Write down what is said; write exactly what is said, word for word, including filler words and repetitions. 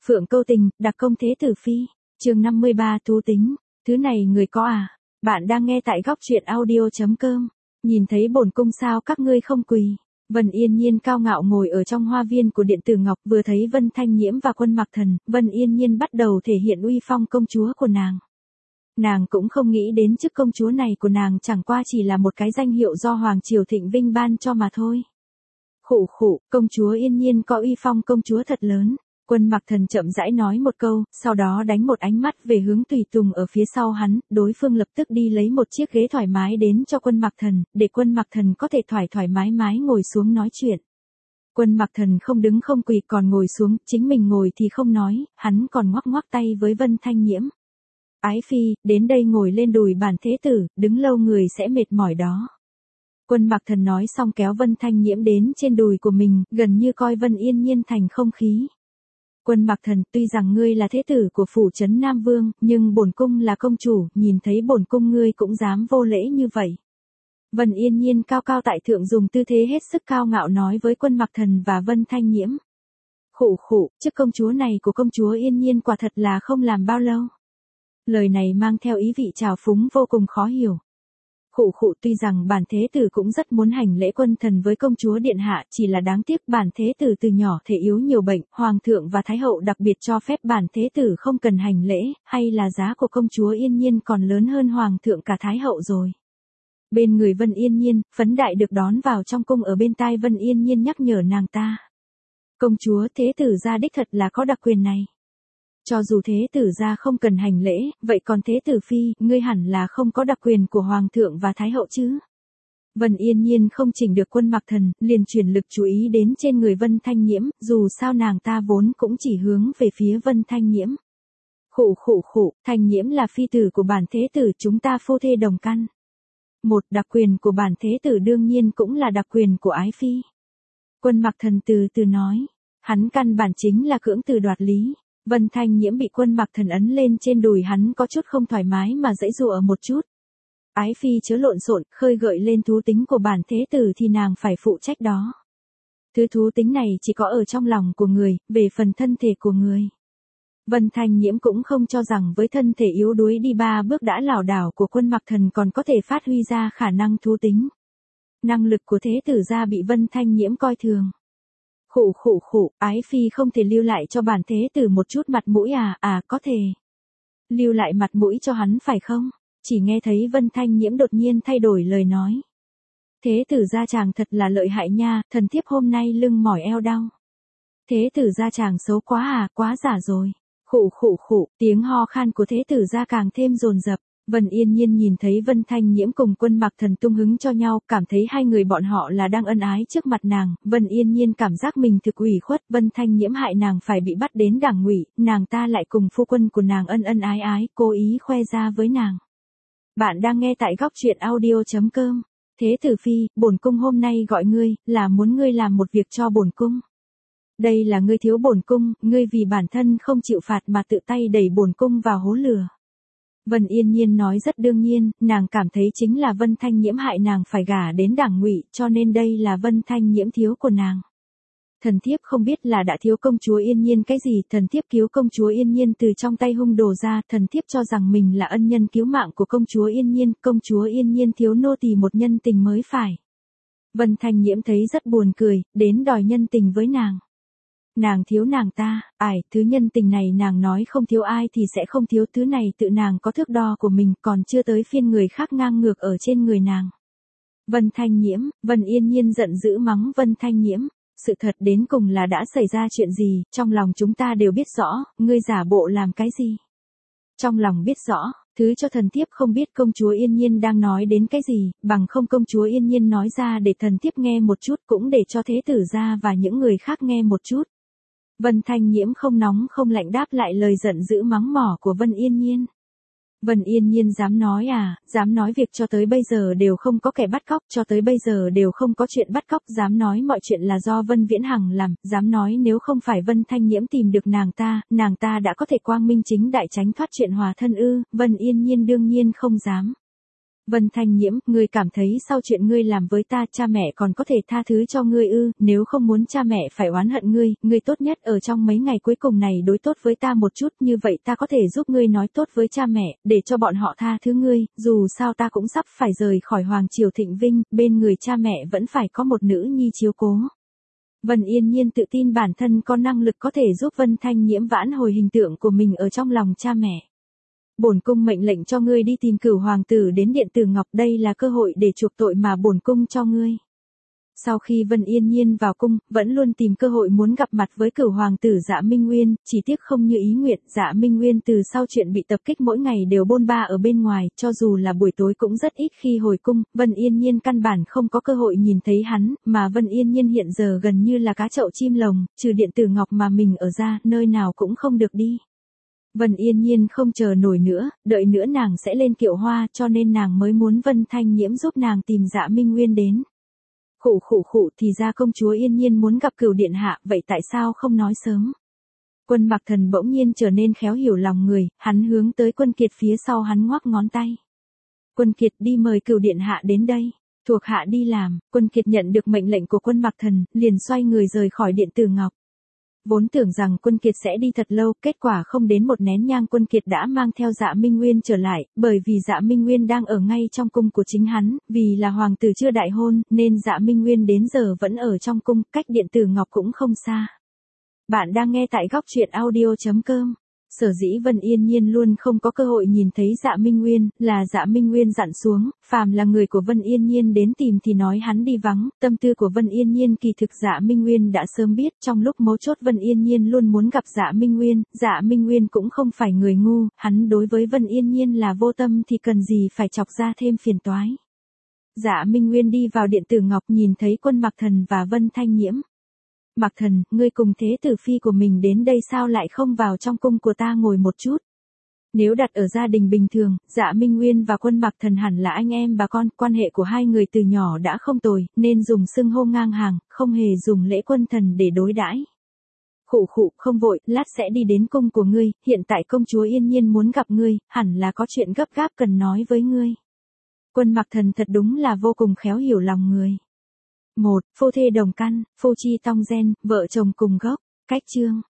Phượng câu tình, đặc công thế tử phi, chương năm mươi ba thú tính, thứ này người có à? Bạn đang nghe tại góc truyện audio.com, nhìn thấy bổn cung sao các ngươi không quỳ. Vân Yên Nhiên cao ngạo ngồi ở trong hoa viên của Điện Tử Ngọc, vừa thấy Vân Thanh Nhiễm và Quân Mặc Thần, Vân Yên Nhiên bắt đầu thể hiện uy phong công chúa của nàng. Nàng cũng không nghĩ đến chức công chúa này của nàng chẳng qua chỉ là một cái danh hiệu do Hoàng Triều Thịnh Vinh ban cho mà thôi. Khụ khụ, công chúa Yên Nhiên có uy phong công chúa thật lớn. Quân Mặc Thần chậm rãi nói một câu, sau đó đánh một ánh mắt về hướng tùy tùng ở phía sau hắn, đối phương lập tức đi lấy một chiếc ghế thoải mái đến cho Quân Mặc Thần, để Quân Mặc Thần có thể thoải thoải mái mái ngồi xuống nói chuyện. Quân Mặc Thần không đứng không quỳ còn ngồi xuống, chính mình ngồi thì không nói, hắn còn ngoắc ngoắc tay với Vân Thanh Nhiễm. Ái phi, đến đây ngồi lên đùi bản thế tử, đứng lâu người sẽ mệt mỏi đó. Quân Mặc Thần nói xong kéo Vân Thanh Nhiễm đến trên đùi của mình, gần như coi Vân Yên Nhiên thành không khí. Quân Mặc Thần, tuy rằng ngươi là thế tử của phủ trấn Nam Vương, nhưng bổn cung là công chủ, nhìn thấy bổn cung ngươi cũng dám vô lễ như vậy. Vân Yên Nhiên cao cao tại thượng dùng tư thế hết sức cao ngạo nói với Quân Mặc Thần và Vân Thanh Nhiễm. Khụ khụ, chức công chúa này của công chúa Yên Nhiên quả thật là không làm bao lâu. Lời này mang theo ý vị trào phúng vô cùng khó hiểu. Khụ khụ, tuy rằng bản thế tử cũng rất muốn hành lễ quân thần với công chúa điện hạ, chỉ là đáng tiếc bản thế tử từ nhỏ thể yếu nhiều bệnh, hoàng thượng và thái hậu đặc biệt cho phép bản thế tử không cần hành lễ, hay là giá của công chúa Yên Nhiên còn lớn hơn hoàng thượng cả thái hậu rồi. Bên người Vân Yên Nhiên, Phấn Đại được đón vào trong cung, ở bên tai Vân Yên Nhiên nhắc nhở nàng ta. Công chúa, thế tử gia đích thật là có đặc quyền này. Cho dù thế tử gia không cần hành lễ, vậy còn thế tử phi, ngươi hẳn là không có đặc quyền của hoàng thượng và thái hậu chứ. Vân Yên Nhiên không chỉnh được Quân Mặc Thần, liền chuyển lực chú ý đến trên người Vân Thanh Nhiễm, dù sao nàng ta vốn cũng chỉ hướng về phía Vân Thanh Nhiễm. Khụ khụ khụ, Thanh Nhiễm là phi tử của bản thế tử, chúng ta phu thê đồng căn. Một đặc quyền của bản thế tử đương nhiên cũng là đặc quyền của ái phi. Quân Mặc Thần từ từ nói, hắn căn bản chính là cưỡng từ đoạt lý. Vân Thanh Nhiễm bị Quân Mặc Thần ấn lên trên đùi hắn có chút không thoải mái mà giãy giụa một chút. Ái phi chớ lộn xộn, khơi gợi lên thú tính của bản thế tử thì nàng phải phụ trách đó. Thứ thú tính này chỉ có ở trong lòng của người, về phần thân thể của người. Vân Thanh Nhiễm cũng không cho rằng với thân thể yếu đuối đi ba bước đã lảo đảo của Quân Mặc Thần còn có thể phát huy ra khả năng thú tính. Năng lực của thế tử gia bị Vân Thanh Nhiễm coi thường. Khụ khụ khụ, ái phi không thể lưu lại cho bản thế tử một chút mặt mũi à, à có thể. Lưu lại mặt mũi cho hắn phải không? Chỉ nghe thấy Vân Thanh Nhiễm đột nhiên thay đổi lời nói. Thế tử gia chàng thật là lợi hại nha, thần thiếp hôm nay lưng mỏi eo đau. Thế tử gia chàng xấu quá à, quá giả rồi. Khụ khụ khụ, tiếng ho khan của thế tử gia càng thêm dồn dập. Vân Yên Nhiên nhìn thấy Vân Thanh Nhiễm cùng Quân Mặc Thần tung hứng cho nhau, cảm thấy hai người bọn họ là đang ân ái trước mặt nàng, Vân Yên Nhiên cảm giác mình thực ủy khuất, Vân Thanh Nhiễm hại nàng phải bị bắt đến đảng ngụy, nàng ta lại cùng phu quân của nàng ân ân ái ái, cố ý khoe ra với nàng. Bạn đang nghe tại góc truyện audio.com. Thế tử phi, bổn cung hôm nay gọi ngươi, là muốn ngươi làm một việc cho bổn cung. Đây là ngươi thiếu bổn cung, ngươi vì bản thân không chịu phạt mà tự tay đẩy bổn cung vào hố lửa. Vân Yên Nhiên nói rất đương nhiên, nàng cảm thấy chính là Vân Thanh Nhiễm hại nàng phải gả đến đảng ngụy, cho nên đây là Vân Thanh Nhiễm thiếu của nàng. Thần thiếp không biết là đã thiếu công chúa Yên Nhiên cái gì, thần thiếp cứu công chúa Yên Nhiên từ trong tay hung đồ ra, thần thiếp cho rằng mình là ân nhân cứu mạng của công chúa Yên Nhiên, công chúa Yên Nhiên thiếu nô tỳ một nhân tình mới phải. Vân Thanh Nhiễm thấy rất buồn cười, đến đòi nhân tình với nàng. Nàng thiếu nàng ta, ải, thứ nhân tình này nàng nói không thiếu ai thì sẽ không thiếu, thứ này tự nàng có thước đo của mình, còn chưa tới phiên người khác ngang ngược ở trên người nàng. Vân Thanh Nhiễm, Vân Yên Nhiên giận dữ mắng Vân Thanh Nhiễm, sự thật đến cùng là đã xảy ra chuyện gì, trong lòng chúng ta đều biết rõ, ngươi giả bộ làm cái gì. Trong lòng biết rõ, thứ cho thần thiếp không biết công chúa Yên Nhiên đang nói đến cái gì, bằng không công chúa Yên Nhiên nói ra để thần thiếp nghe một chút, cũng để cho thế tử gia và những người khác nghe một chút. Vân Thanh Nhiễm không nóng không lạnh đáp lại lời giận dữ mắng mỏ của Vân Yên Nhiên. Vân Yên Nhiên dám nói à, dám nói việc cho tới bây giờ đều không có kẻ bắt cóc, cho tới bây giờ đều không có chuyện bắt cóc, dám nói mọi chuyện là do Vân Viễn Hằng làm, dám nói nếu không phải Vân Thanh Nhiễm tìm được nàng ta, nàng ta đã có thể quang minh chính đại tránh thoát chuyện hòa thân ư, Vân Yên Nhiên đương nhiên không dám. Vân Thanh Nhiễm, ngươi cảm thấy sau chuyện ngươi làm với ta cha mẹ còn có thể tha thứ cho ngươi ư, nếu không muốn cha mẹ phải oán hận ngươi, ngươi tốt nhất ở trong mấy ngày cuối cùng này đối tốt với ta một chút, như vậy ta có thể giúp ngươi nói tốt với cha mẹ, để cho bọn họ tha thứ ngươi, dù sao ta cũng sắp phải rời khỏi Hoàng Triều Thịnh Vinh, bên người cha mẹ vẫn phải có một nữ nhi chiếu cố. Vân Yên Nhiên tự tin bản thân có năng lực có thể giúp Vân Thanh Nhiễm vãn hồi hình tượng của mình ở trong lòng cha mẹ. Bổn cung mệnh lệnh cho ngươi đi tìm Cửu hoàng tử đến Điện Tử Ngọc, đây là cơ hội để chuộc tội mà bổn cung cho ngươi. Sau khi Vân Yên Nhiên vào cung, vẫn luôn tìm cơ hội muốn gặp mặt với Cửu hoàng tử Dạ Minh Nguyên, chỉ tiếc không như ý nguyện, Dạ Minh Nguyên từ sau chuyện bị tập kích mỗi ngày đều bôn ba ở bên ngoài, cho dù là buổi tối cũng rất ít khi hồi cung, Vân Yên Nhiên căn bản không có cơ hội nhìn thấy hắn, mà Vân Yên Nhiên hiện giờ gần như là cá chậu chim lồng, trừ Điện Tử Ngọc mà mình ở ra, nơi nào cũng không được đi. Vân Yên Nhiên không chờ nổi nữa, đợi nữa nàng sẽ lên kiệu hoa, cho nên nàng mới muốn Vân Thanh Nhiễm giúp nàng tìm Dạ Minh Nguyên đến. Khụ khụ khụ, thì ra công chúa Yên Nhiên muốn gặp Cửu điện hạ, vậy tại sao không nói sớm? Quân Mặc Thần bỗng nhiên trở nên khéo hiểu lòng người, hắn hướng tới Quân Kiệt phía sau hắn ngoắc ngón tay. Quân Kiệt, đi mời Cửu điện hạ đến đây. Thuộc hạ đi làm. Quân Kiệt nhận được mệnh lệnh của Quân Mặc Thần, liền xoay người rời khỏi Điện Tử Ngọc. Vốn tưởng rằng Quân Kiệt sẽ đi thật lâu, kết quả không đến một nén nhang Quân Kiệt đã mang theo Dạ Minh Nguyên trở lại, bởi vì Dạ Minh Nguyên đang ở ngay trong cung của chính hắn, vì là hoàng tử chưa đại hôn, nên Dạ Minh Nguyên đến giờ vẫn ở trong cung, cách Điện Tử Ngọc cũng không xa. Bạn đang nghe tại góc truyện audio chấm com. Sở dĩ Vân Yên Nhiên luôn không có cơ hội nhìn thấy Dạ Minh Nguyên, là Dạ Minh Nguyên dặn xuống, phàm là người của Vân Yên Nhiên đến tìm thì nói hắn đi vắng, tâm tư của Vân Yên Nhiên kỳ thực Dạ Minh Nguyên đã sớm biết, trong lúc mấu chốt Vân Yên Nhiên luôn muốn gặp Dạ Minh Nguyên, Dạ Minh Nguyên cũng không phải người ngu, hắn đối với Vân Yên Nhiên là vô tâm thì cần gì phải chọc ra thêm phiền toái. Dạ Minh Nguyên đi vào Điện Tử Ngọc nhìn thấy Quân Mặc Thần và Vân Thanh Nhiễm. Mặc Thần, ngươi cùng thế tử phi của mình đến đây sao lại không vào trong cung của ta ngồi một chút? Nếu đặt ở gia đình bình thường, Dạ Minh Nguyên và Quân Mặc Thần hẳn là anh em bà con, quan hệ của hai người từ nhỏ đã không tồi, nên dùng xưng hô ngang hàng, không hề dùng lễ quân thần để đối đãi. Khụ khụ, không vội, lát sẽ đi đến cung của ngươi, hiện tại công chúa Yên Nhiên muốn gặp ngươi, hẳn là có chuyện gấp gáp cần nói với ngươi. Quân Mặc Thần thật đúng là vô cùng khéo hiểu lòng người. một. Phô thê đồng căn, phô chi tong gen, vợ chồng cùng gốc. Cách chương.